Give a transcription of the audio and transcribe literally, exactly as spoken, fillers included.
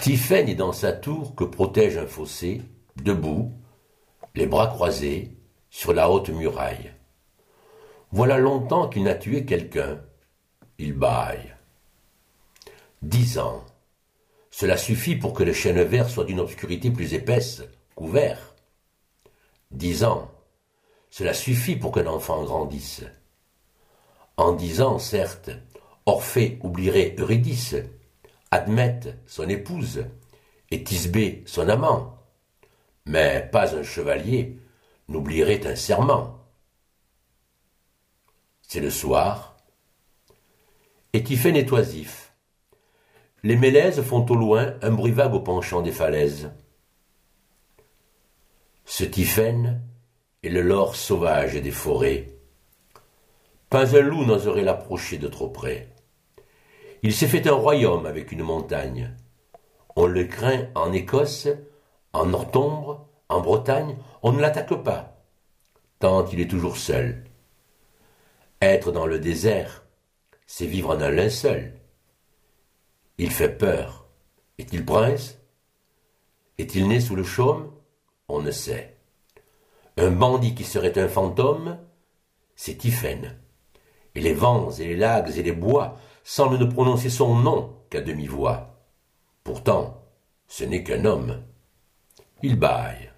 Tiphaine est dans sa tour que protège un fossé, debout, les bras croisés, sur la haute muraille. Voilà longtemps qu'il n'a tué quelqu'un. Il bâille. Dix ans. Cela suffit pour que le chêne vert soit d'une obscurité plus épaisse, couvert. Dix ans. Cela suffit pour qu'un enfant grandisse. En dix ans, certes, Orphée oublierait Eurydice, Admète son épouse, et Thisbé son amant. Mais pas un chevalier n'oublierait un serment. C'est le soir, et Tiphaine est oisif. Les mélèzes font au loin un bruit vague au penchant des falaises. Ce Tiphaine est le lord sauvage des forêts. Pas un loup n'oserait l'approcher de trop près. Il s'est fait un royaume avec une montagne. On le craint en Écosse, en Northombre, en Bretagne, on ne l'attaque pas, tant il est toujours seul. Être dans le désert, c'est vivre en un linceul. Il fait peur. Est-il prince? Est-il né sous le chaume? On ne sait. Un bandit qui serait un fantôme, c'est Tiphaine. Et les vents et les lacs et les bois semblent ne prononcer son nom qu'à demi-voix. Pourtant, ce n'est qu'un homme. Il bâille.